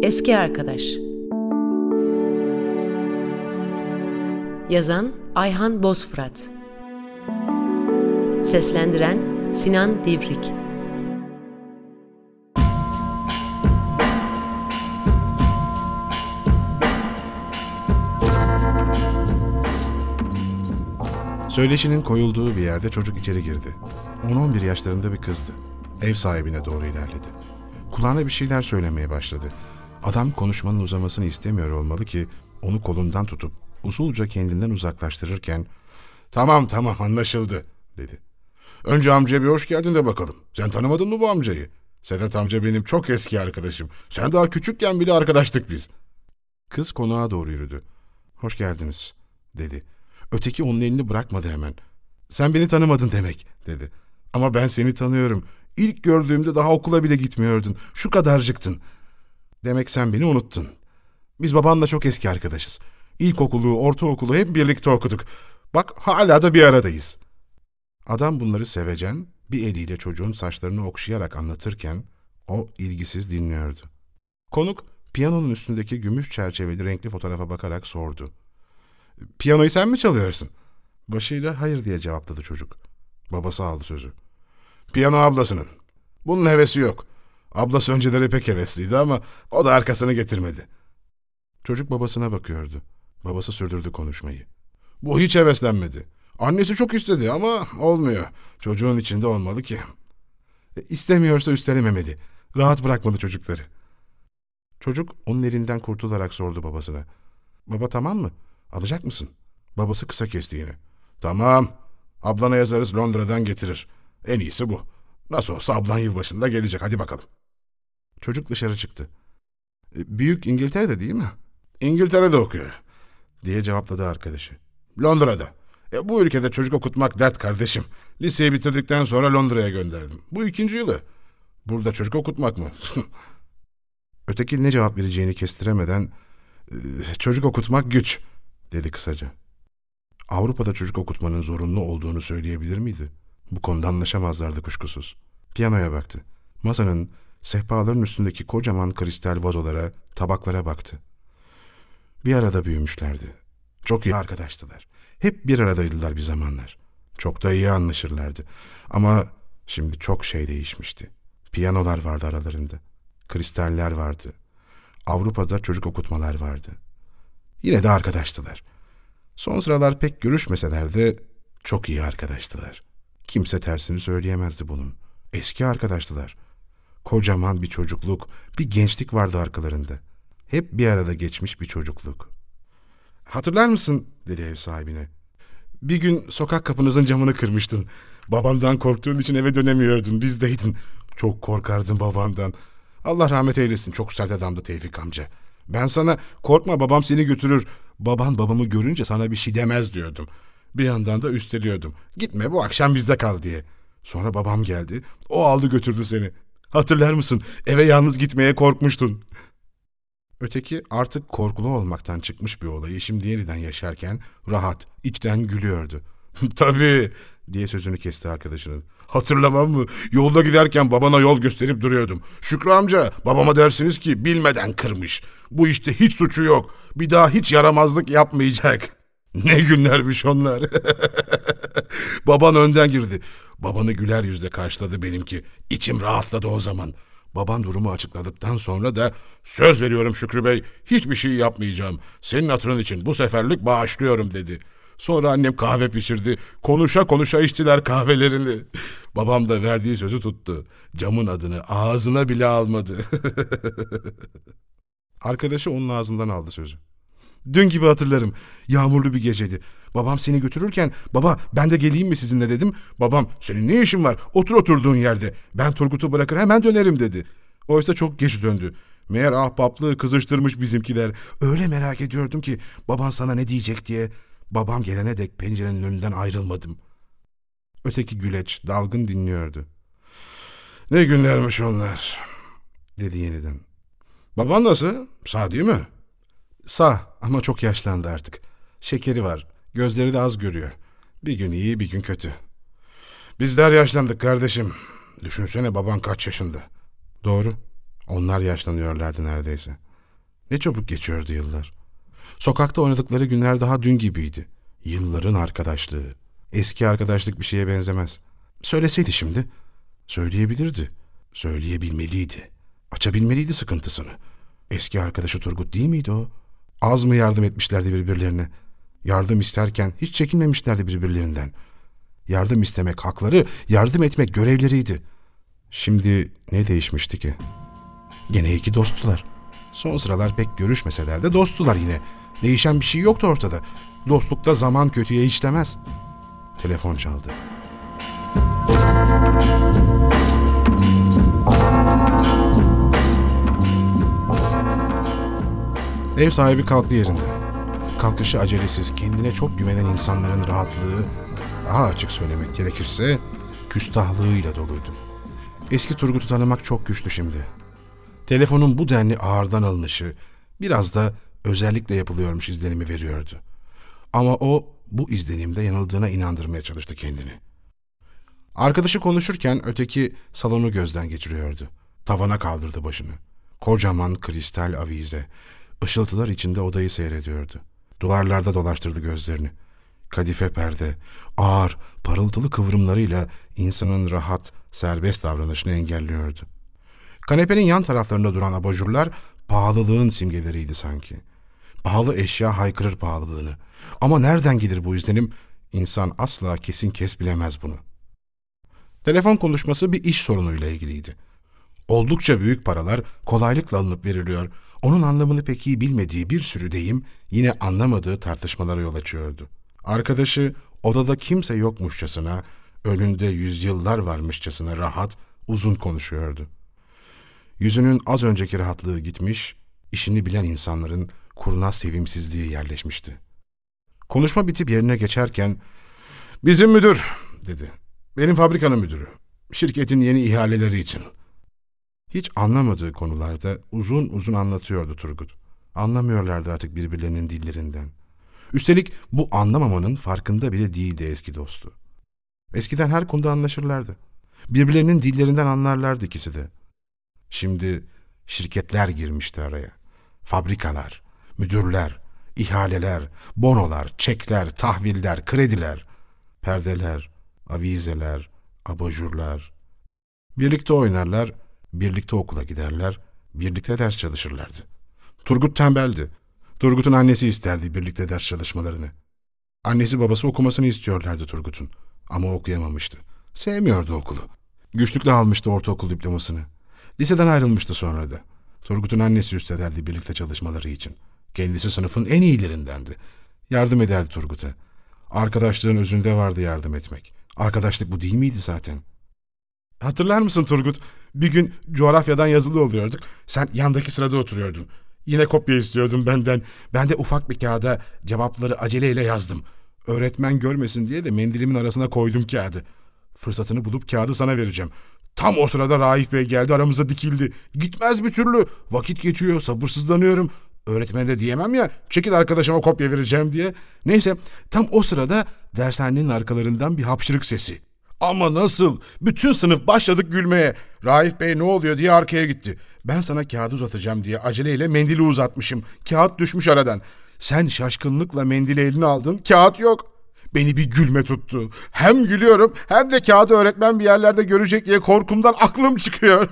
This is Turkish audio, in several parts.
Eski Arkadaş. Yazan Ayhan Bozfırat. Seslendiren Sinan Divrik. Söyleşinin koyulduğu bir yerde çocuk içeri girdi. 10-11 yaşlarında bir kızdı. Ev sahibine doğru ilerledi. Kulağına bir şeyler söylemeye başladı. Adam konuşmanın uzamasını istemiyor olmalı ki onu kolundan tutup usulca kendinden uzaklaştırırken "Tamam anlaşıldı," dedi. "Önce amcaya bir hoş geldin de bakalım. Sen tanımadın mı bu amcayı? Sedat amca benim çok eski arkadaşım. Sen daha küçükken bile arkadaştık biz." Kız konağa doğru yürüdü. "Hoş geldiniz," dedi. Öteki onun elini bırakmadı hemen. "Sen beni tanımadın demek," dedi. "Ama ben seni tanıyorum. İlk gördüğümde daha okula bile gitmiyordun. Şu kadarcıktın. Demek sen beni unuttun. Biz babanla çok eski arkadaşız. İlkokulu, ortaokulu hep birlikte okuduk. Bak hala da bir aradayız." Adam bunları sevecen, bir eliyle çocuğun saçlarını okşayarak anlatırken o ilgisiz dinliyordu. Konuk piyanonun üstündeki gümüş çerçeveli renkli fotoğrafa bakarak sordu. "Piyanoyu sen mi çalıyorsun?" Başıyla hayır diye cevapladı çocuk. Babası aldı sözü. "Piyano ablasının. Bunun hevesi yok. Ablası önceleri pek hevesliydi ama o da arkasını getirmedi." Çocuk babasına bakıyordu. Babası sürdürdü konuşmayı. "Bu hiç heveslenmedi. Annesi çok istedi ama olmuyor. Çocuğun içinde olmalı ki." "İstemiyorsa üstelememeli. Rahat bırakmalı çocukları." Çocuk onun elinden kurtularak sordu babasına. "Baba tamam mı? Alacak mısın?" Babası kısa kesti yine. "Tamam. Ablana yazarız, Londra'dan getirir. En iyisi bu. Nasıl olsa ablan yılbaşında gelecek. Hadi bakalım." Çocuk dışarı çıktı. "Büyük İngiltere'de değil mi?" "İngiltere'de okuyor," diye cevapladı arkadaşı. "Londra'da. Bu ülkede çocuk okutmak dert kardeşim. Liseyi bitirdikten sonra Londra'ya gönderdim. Bu 2. yılı. Burada çocuk okutmak mı?" Öteki ne cevap vereceğini kestiremeden "Çocuk okutmak güç," dedi kısaca. Avrupa'da çocuk okutmanın zorunlu olduğunu söyleyebilir miydi? Bu konuda anlaşamazlardı kuşkusuz. Piyanoya baktı. Masanın, sehpaların üstündeki kocaman kristal vazolara, tabaklara baktı. Bir arada büyümüşlerdi. Çok iyi arkadaştılar. Hep bir aradaydılar bir zamanlar. Çok da iyi anlaşırlardı. Ama şimdi çok şey değişmişti. Piyanolar vardı aralarında. Kristaller vardı. Avrupa'da çocuk okutmalar vardı. Yine de arkadaştılar. Son sıralar pek görüşmeseler de çok iyi arkadaştılar. Kimse tersini söyleyemezdi bunun. Eski arkadaştılar. Kocaman bir çocukluk, bir gençlik vardı arkalarında. Hep bir arada geçmiş bir çocukluk. "Hatırlar mısın?" dedi ev sahibine. "Bir gün sokak kapınızın camını kırmıştın. Babandan korktuğun için eve dönemiyordun, bizdeydin. Çok korkardın babandan. Allah rahmet eylesin, çok sert adamdı Tevfik amca. Ben sana korkma babam seni götürür. Baban babamı görünce sana bir şey demez diyordum. Bir yandan da üsteliyordum. Gitme bu akşam bizde kal diye. Sonra babam geldi. O aldı götürdü seni. Hatırlar mısın? Eve yalnız gitmeye korkmuştun." Öteki artık korkulu olmaktan çıkmış bir olayı şimdi yeniden yaşarken rahat, içten gülüyordu. "Tabii," diye sözünü kesti arkadaşının. "Hatırlamam mı? Yolda giderken babana yol gösterip duruyordum. Şükrü amca, babama dersiniz ki bilmeden kırmış. Bu işte hiç suçu yok. Bir daha hiç yaramazlık yapmayacak." Ne günlermiş onlar. Baban önden girdi. Babanı güler yüzle karşıladı benimki. İçim rahatladı o zaman. Baban durumu açıkladıktan sonra da "Söz veriyorum Şükrü Bey, hiçbir şey yapmayacağım. Senin hatırın için bu seferlik bağışlıyorum," dedi. Sonra annem kahve pişirdi. Konuşa konuşa içtiler kahvelerini. Babam da verdiği sözü tuttu. Camın adını ağzına bile almadı. Arkadaşı onun ağzından aldı sözü. "Dün gibi hatırlarım. Yağmurlu bir geceydi. Babam seni götürürken baba ben de geleyim mi sizinle dedim. Babam senin ne işin var? Otur oturduğun yerde. Ben Turgut'u bırakır hemen dönerim dedi. Oysa çok geç döndü. Meğer ahbaplığı kızıştırmış bizimkiler. Öyle merak ediyordum ki baban sana ne diyecek diye. Babam gelene dek pencerenin önünden ayrılmadım." Öteki güleç dalgın dinliyordu. "Ne günlermiş onlar," dedi yeniden. "Baban nasıl? Sağ değil mi?" "Sağ ama çok yaşlandı artık. Şekeri var. Gözleri de az görüyor. Bir gün iyi bir gün kötü." "Bizler yaşlandık kardeşim. Düşünsene baban kaç yaşında." "Doğru. Onlar yaşlanıyorlardı neredeyse." Ne çabuk geçiyordu yıllar. Sokakta oynadıkları günler daha dün gibiydi. Yılların arkadaşlığı. Eski arkadaşlık bir şeye benzemez. Söyleseydi şimdi, söyleyebilirdi. Söyleyebilmeliydi. Açabilmeliydi sıkıntısını. Eski arkadaşı Turgut değil miydi o? Az mı yardım etmişlerdi birbirlerine? Yardım isterken hiç çekinmemişlerdi birbirlerinden. Yardım istemek hakları, yardım etmek görevleriydi. Şimdi ne değişmişti ki? Gene iki dosttular. Son sıralar pek görüşmeseler de dosttular yine. Değişen bir şey yoktu ortada. Dostlukta zaman kötüye hiç demez. Telefon çaldı. Ev sahibi kalktı yerinde. Kalkışı acelesiz, kendine çok güvenen insanların rahatlığı, daha açık söylemek gerekirse küstahlığıyla doluydu. Eski Turgut'u tanımak çok güçtü şimdi. Telefonun bu denli ağırdan alınışı biraz da özellikle yapılıyormuş izlenimi veriyordu. Ama o bu izlenimde yanıldığına inandırmaya çalıştı kendini. Arkadaşı konuşurken öteki salonu gözden geçiriyordu. Tavana kaldırdı başını. Kocaman kristal avize, ışıltılar içinde odayı seyrediyordu. Duvarlarda dolaştırdı gözlerini. Kadife perde, ağır, parıltılı kıvrımlarıyla insanın rahat, serbest davranışını engelliyordu. Kanepenin yan taraflarında duran abajurlar pahalılığın simgeleriydi sanki. Pahalı eşya haykırır pahalılığını. Ama nereden gelir bu izlenim? İnsan asla kesin kes bilemez bunu. Telefon konuşması bir iş sorunuyla ilgiliydi. Oldukça büyük paralar kolaylıkla alınıp veriliyor. Onun anlamını pek iyi bilmediği bir sürü deyim yine anlamadığı tartışmalara yol açıyordu. Arkadaşı odada kimse yokmuşçasına, önünde yüzyıllar varmışçasına rahat, uzun konuşuyordu. Yüzünün az önceki rahatlığı gitmiş, işini bilen insanların kurnaz sevimsizliği yerleşmişti. Konuşma bitip yerine geçerken, "Bizim müdür," dedi. "Benim fabrikanın müdürü. Şirketin yeni ihaleleri için." Hiç anlamadığı konularda uzun uzun anlatıyordu Turgut. Anlamıyorlardı artık birbirlerinin dillerinden. Üstelik bu anlamamanın farkında bile değildi eski dostu. Eskiden her konuda anlaşırlardı. Birbirlerinin dillerinden anlarlardı ikisi de. Şimdi şirketler girmişti araya. Fabrikalar, müdürler, ihaleler, bonolar, çekler, tahviller, krediler, perdeler, avizeler, abajurlar. Birlikte oynarlar, birlikte okula giderler, birlikte ders çalışırlardı. Turgut tembeldi. Turgut'un annesi isterdi birlikte ders çalışmalarını. Annesi babası okumasını istiyorlardı Turgut'un. Ama okuyamamıştı. Sevmiyordu okulu. Güçlükle almıştı ortaokul diplomasını. Liseden ayrılmıştı sonra da. Turgut'un annesi üstlederdi birlikte çalışmaları için. Kendisi sınıfın en iyilerindendi. Yardım ederdi Turgut'a. Arkadaşlığın özünde vardı yardım etmek. Arkadaşlık bu değil miydi zaten? Hatırlar mısın Turgut? Bir gün coğrafyadan yazılı oluyorduk. Sen yandaki sırada oturuyordun. Yine kopya istiyordun benden. Ben de ufak bir kağıda cevapları aceleyle yazdım. Öğretmen görmesin diye de mendilimin arasına koydum kağıdı. Fırsatını bulup kağıdı sana vereceğim. Tam o sırada Raif Bey geldi, aramıza dikildi. Gitmez bir türlü. Vakit geçiyor, sabırsızlanıyorum. Öğretmene de diyemem ya, çekil arkadaşıma kopya vereceğim diye. Neyse, tam o sırada dershanenin arkalarından bir hapşırık sesi. Ama nasıl? Bütün sınıf başladık gülmeye. Raif Bey ne oluyor diye arkaya gitti. Ben sana kağıdı uzatacağım diye aceleyle mendili uzatmışım. Kağıt düşmüş aradan. Sen şaşkınlıkla mendili eline aldın. Kağıt yok. Beni bir gülme tuttu. Hem gülüyorum hem de kağıdı öğretmen bir yerlerde görecek diye korkumdan aklım çıkıyor.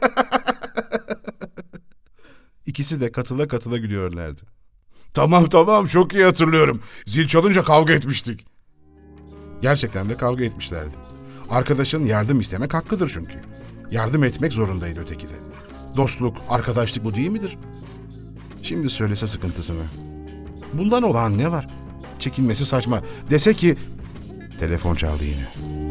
İkisi de katıla katıla gülüyorlardı. Tamam çok iyi hatırlıyorum. Zil çalınca kavga etmiştik. Gerçekten de kavga etmişlerdi. Arkadaşın yardım istemek hakkıdır çünkü. Yardım etmek zorundaydı öteki de. Dostluk, arkadaşlık bu değil midir? Şimdi söylese sıkıntısını. Bundan olan ne var? Çekinmesi saçma. Dese ki... Telefon çaldı yine.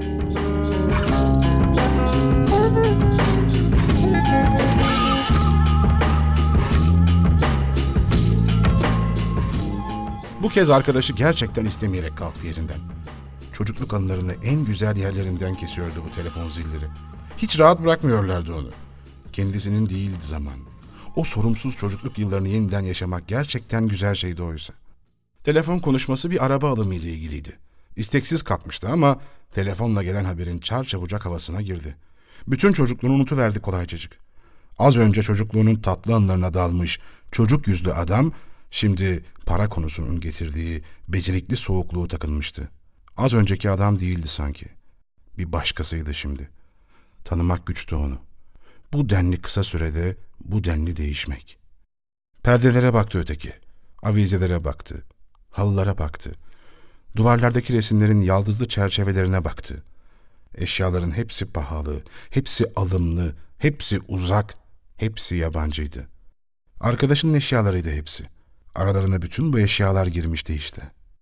Bu kez arkadaşı gerçekten istemeyerek kalktı yerinden. Çocukluk anılarını en güzel yerlerinden kesiyordu bu telefon zilleri. Hiç rahat bırakmıyorlardı onu. Kendisinin değildi zaman. O sorumsuz çocukluk yıllarını yeniden yaşamak gerçekten güzel şeydi oysa. Telefon konuşması bir araba alımı ile ilgiliydi. İsteksiz kalkmıştı ama telefonla gelen haberin çarçabucak havasına girdi. Bütün çocukluğunu unutuverdi kolaycacık. Az önce çocukluğunun tatlı anılarına dalmış çocuk yüzlü adam şimdi para konusunun getirdiği becerikli soğukluğu takınmıştı. Az önceki adam değildi sanki. Bir başkasıydı şimdi. Tanımak güçtü onu. Bu denli kısa sürede bu denli değişmek. Perdelere baktı öteki. Avizelere baktı. Halılara baktı. Duvarlardaki resimlerin yaldızlı çerçevelerine baktı. Eşyaların hepsi pahalı, hepsi alımlı, hepsi uzak, hepsi yabancıydı. Arkadaşının eşyalarıydı hepsi. Aralarına bütün bu eşyalar girmişti işte.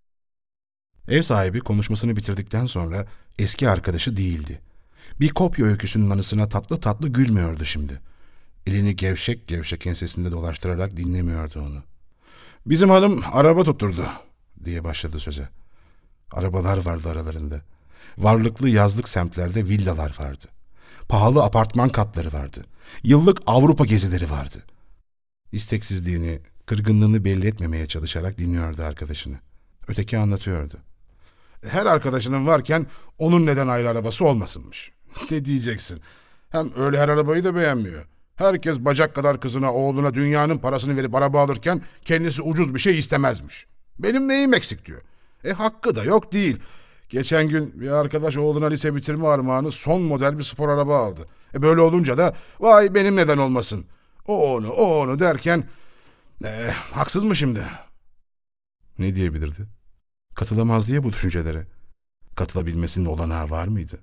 Ev sahibi konuşmasını bitirdikten sonra eski arkadaşı değildi. Bir kopya öyküsünün anısına tatlı tatlı gülmüyordu şimdi. Elini gevşek gevşek ensesinde dolaştırarak dinlemiyordu onu. "Bizim hanım araba tutturdu," diye başladı söze. Arabalar vardı aralarında. Varlıklı yazlık semtlerde villalar vardı. Pahalı apartman katları vardı. Yıllık Avrupa gezileri vardı. İsteksizliğini, kırgınlığını belli etmemeye çalışarak dinliyordu arkadaşını. Öteki anlatıyordu. "Her arkadaşının varken onun neden ayrı arabası olmasınmış?" "Ne diyeceksin? Hem öyle her arabayı da beğenmiyor. Herkes bacak kadar kızına, oğluna dünyanın parasını verip araba alırken kendisi ucuz bir şey istemezmiş. Benim neyim eksik diyor. Hakkı da yok değil. Geçen gün bir arkadaş oğluna lise bitirme armağanı son model bir spor araba aldı. Böyle olunca da vay benim neden olmasın. O onu derken haksız mı şimdi?" Ne diyebilirdi? Katılamaz diye bu düşüncelere. Katılabilmesinin olanağı var mıydı?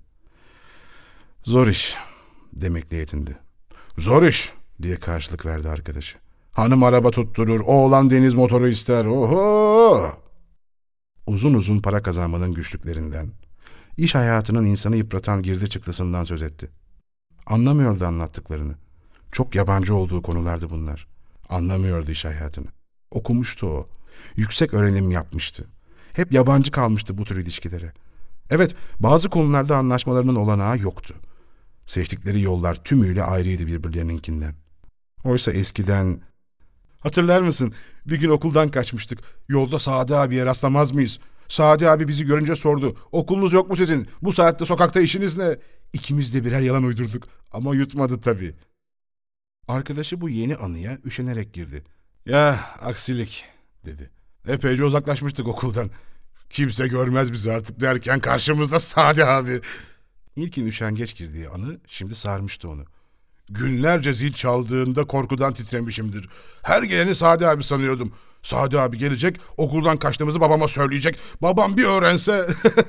"Zor iş," demekle yetindi. "Zor iş," diye karşılık verdi arkadaşı. "Hanım araba tutturur, oğlan deniz motoru ister. Oho!" Uzun uzun para kazanmanın güçlüklerinden, iş hayatının insanı yıpratan girdi çıktısından söz etti. Anlamıyordu anlattıklarını. Çok yabancı olduğu konulardı bunlar. Anlamıyordu iş hayatını. Okumuştu o. Yüksek öğrenim yapmıştı. Hep yabancı kalmıştı bu tür ilişkilere. Evet, bazı konularda anlaşmalarının olanağı yoktu. Seçtikleri yollar tümüyle ayrıydı birbirlerininkinden. Oysa eskiden... "Hatırlar mısın? Bir gün okuldan kaçmıştık. Yolda Sadi abiye rastlamaz mıyız? Sadi abi bizi görünce sordu. 'Okulunuz yok mu sizin? Bu saatte sokakta işiniz ne?' İkimiz de birer yalan uydurduk. Ama yutmadı tabii." Arkadaşı bu yeni anıya üşenerek girdi. "Ya aksilik," dedi. "Epeyce uzaklaşmıştık okuldan. Kimse görmez bizi artık derken karşımızda Sadi abi." İlkin üşengeç girdiği anı şimdi sarmıştı onu. "Günlerce zil çaldığında korkudan titremişimdir. Her geleni Sadi abi sanıyordum. Sadi abi gelecek, okuldan kaçtığımızı babama söyleyecek. Babam bir öğrense..."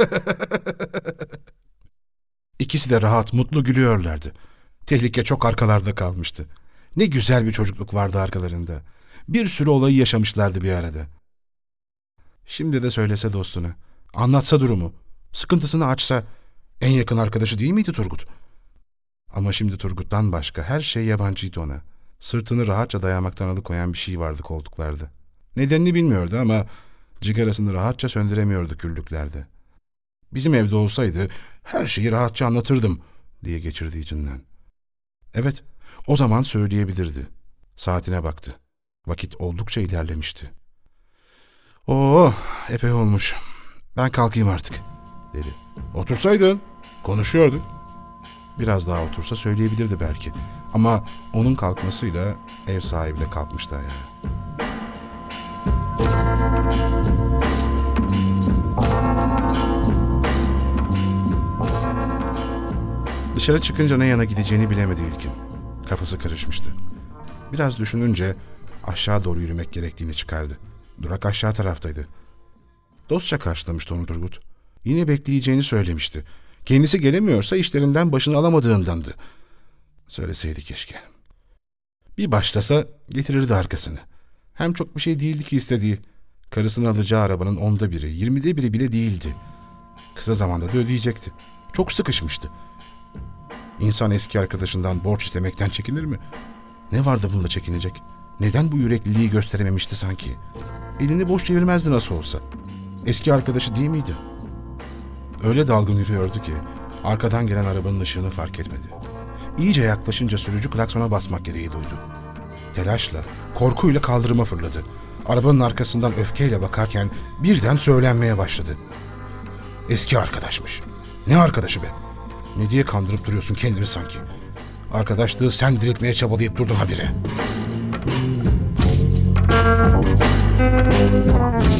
İkisi de rahat, mutlu gülüyorlardı. Tehlike çok arkalarda kalmıştı. Ne güzel bir çocukluk vardı arkalarında. Bir sürü olayı yaşamışlardı bir arada. Şimdi de söylese dostuna, anlatsa durumu, sıkıntısını açsa, en yakın arkadaşı değil miydi Turgut? Ama şimdi Turgut'tan başka her şey yabancıydı ona. Sırtını rahatça dayamaktan alıkoyan bir şey vardı koltuklarda. Nedenini bilmiyordu ama cigarasını rahatça söndüremiyordu küllüklerde. "Bizim evde olsaydı her şeyi rahatça anlatırdım," diye geçirdi içinden. Evet, o zaman söyleyebilirdi. Saatine baktı. Vakit oldukça ilerlemişti. "Oo, epey olmuş. Ben kalkayım artık," dedi. "Otursaydın, konuşuyorduk." Biraz daha otursa söyleyebilirdi belki. Ama onun kalkmasıyla ev sahibi de kalkmıştı ayağa. Dışarı çıkınca ne yana gideceğini bilemedi İlkin. Kafası karışmıştı. Biraz düşününce aşağı doğru yürümek gerektiğini çıkardı. Durak aşağı taraftaydı. Dostça karşılamıştı onu Turgut. Yine bekleyeceğini söylemişti. Kendisi gelemiyorsa işlerinden başını alamadığındandı. Söyleseydi keşke. Bir başlasa getirirdi arkasını. Hem çok bir şey değildi ki istediği. Karısını alacağı arabanın 10'da 1'i, 20'de 1'i bile değildi. Kısa zamanda da ödeyecekti. Çok sıkışmıştı. İnsan eski arkadaşından borç istemekten çekinir mi? Ne vardı bunda çekinecek? Neden bu yürekliliği gösterememişti sanki? Elini boş çevirmezdi nasıl olsa. Eski arkadaşı değil miydi? Öyle dalgın yürüyordu ki arkadan gelen arabanın ışığını fark etmedi. İyice yaklaşınca sürücü klaksona basmak gereği duydu. Telaşla, korkuyla kaldırıma fırladı. Arabanın arkasından öfkeyle bakarken birden söylenmeye başladı. Eski arkadaşmış. Ne arkadaşı be? Ne diye kandırıp duruyorsun kendini sanki? Arkadaşlığı sen diriltmeye çabalayıp durdun habire.